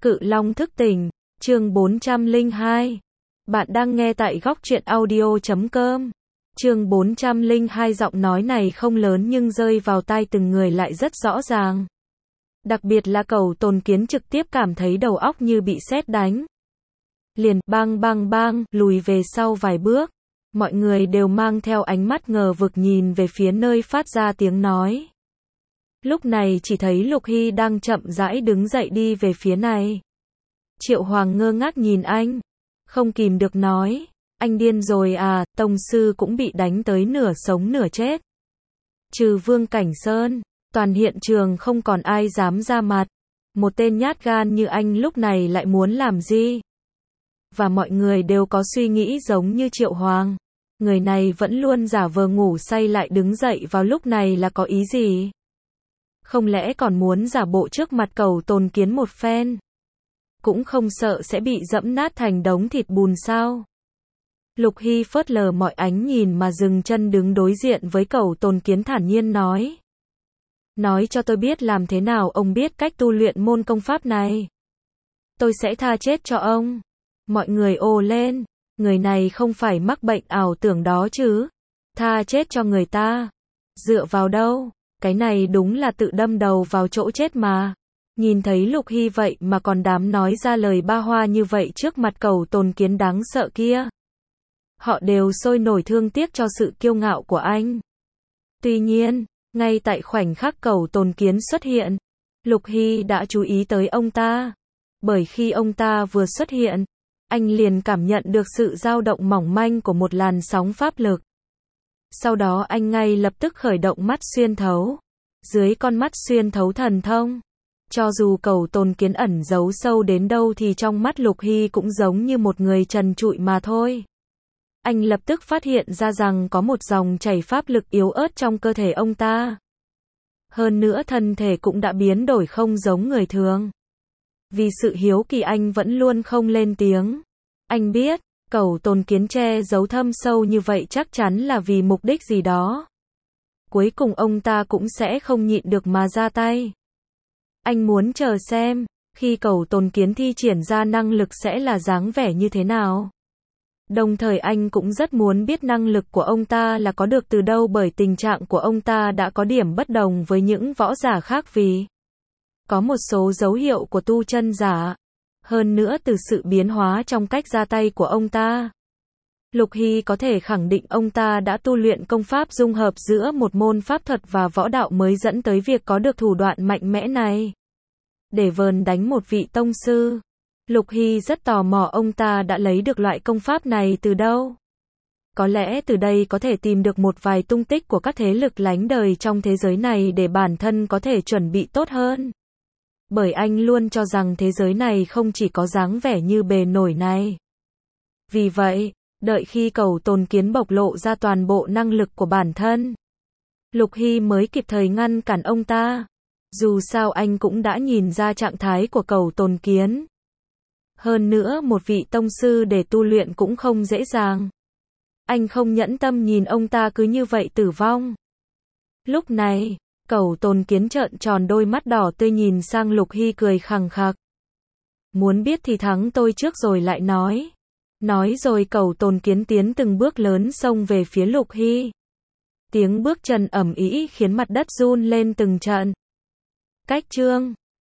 Cự Long thức tỉnh, chương 402. Bạn đang nghe tại góc truyện audio.com. Chương 402, giọng nói này không lớn nhưng rơi vào tai từng người lại rất rõ ràng. Đặc biệt là Cẩu Tồn Kiến trực tiếp cảm thấy đầu óc như bị sét đánh. Liền bang bang bang, lùi về sau vài bước. Mọi người đều mang theo ánh mắt ngờ vực nhìn về phía nơi phát ra tiếng nói. Lúc này chỉ thấy Lục Hy đang chậm rãi đứng dậy đi về phía này. Triệu Hoàng ngơ ngác nhìn anh, không kìm được nói, anh điên rồi à, tông sư cũng bị đánh tới nửa sống nửa chết. Trừ Vương Cảnh Sơn, toàn hiện trường không còn ai dám ra mặt. Một tên nhát gan như anh lúc này lại muốn làm gì? Và mọi người đều có suy nghĩ giống như Triệu Hoàng. Người này vẫn luôn giả vờ ngủ say lại đứng dậy vào lúc này là có ý gì? Không lẽ còn muốn giả bộ trước mặt Cẩu Tồn Kiến một phen? Cũng không sợ sẽ bị dẫm nát thành đống thịt bùn sao? Lục Hy phớt lờ mọi ánh nhìn mà dừng chân đứng đối diện với Cẩu Tồn Kiến thản nhiên nói. Nói cho tôi biết làm thế nào ông biết cách tu luyện môn công pháp này. Tôi sẽ tha chết cho ông. Mọi người ồ lên. Người này không phải mắc bệnh ảo tưởng đó chứ. Tha chết cho người ta. Dựa vào đâu? Cái này đúng là tự đâm đầu vào chỗ chết mà. Nhìn thấy Lục Hy vậy mà còn dám nói ra lời ba hoa như vậy trước mặt Cẩu Tồn Kiến đáng sợ kia. Họ đều sôi nổi thương tiếc cho sự kiêu ngạo của anh. Tuy nhiên, ngay tại khoảnh khắc Cẩu Tồn Kiến xuất hiện, Lục Hy đã chú ý tới ông ta. Bởi khi ông ta vừa xuất hiện, anh liền cảm nhận được sự dao động mỏng manh của một làn sóng pháp lực. Sau đó anh ngay lập tức khởi động mắt xuyên thấu. Dưới con mắt xuyên thấu thần thông, cho dù Cẩu Tồn Kiến ẩn giấu sâu đến đâu thì trong mắt Lục Hy cũng giống như một người trần trụi mà thôi. Anh lập tức phát hiện ra rằng có một dòng chảy pháp lực yếu ớt trong cơ thể ông ta. Hơn nữa thân thể cũng đã biến đổi không giống người thường. Vì sự hiếu kỳ anh vẫn luôn không lên tiếng. Anh biết, Cẩu Tồn Kiến che giấu thâm sâu như vậy chắc chắn là vì mục đích gì đó. Cuối cùng ông ta cũng sẽ không nhịn được mà ra tay. Anh muốn chờ xem, khi Cẩu Tồn Kiến thi triển ra năng lực sẽ là dáng vẻ như thế nào. Đồng thời anh cũng rất muốn biết năng lực của ông ta là có được từ đâu bởi tình trạng của ông ta đã có điểm bất đồng với những võ giả khác vì có một số dấu hiệu của tu chân giả. Hơn nữa từ sự biến hóa trong cách ra tay của ông ta, Lục Hy có thể khẳng định ông ta đã tu luyện công pháp dung hợp giữa một môn pháp thuật và võ đạo mới dẫn tới việc có được thủ đoạn mạnh mẽ này. Để vờn đánh một vị tông sư, Lục Hy rất tò mò ông ta đã lấy được loại công pháp này từ đâu. Có lẽ từ đây có thể tìm được một vài tung tích của các thế lực lánh đời trong thế giới này để bản thân có thể chuẩn bị tốt hơn. Bởi anh luôn cho rằng thế giới này không chỉ có dáng vẻ như bề nổi này. Vì vậy, đợi khi Cẩu Tồn Kiến bộc lộ ra toàn bộ năng lực của bản thân, Lục Hy mới kịp thời ngăn cản ông ta. Dù sao anh cũng đã nhìn ra trạng thái của Cẩu Tồn Kiến. Hơn nữa một vị tông sư để tu luyện cũng không dễ dàng. Anh không nhẫn tâm nhìn ông ta cứ như vậy tử vong. Lúc này, Cẩu Tồn Kiến trợn tròn đôi mắt đỏ tươi nhìn sang Lục Hy cười khằng khặc. Muốn biết thì thắng tôi trước rồi lại nói. Nói rồi Cẩu Tồn Kiến tiến từng bước lớn xông về phía Lục Hy. Tiếng bước chân ầm ĩ khiến mặt đất run lên từng trận. Cách chương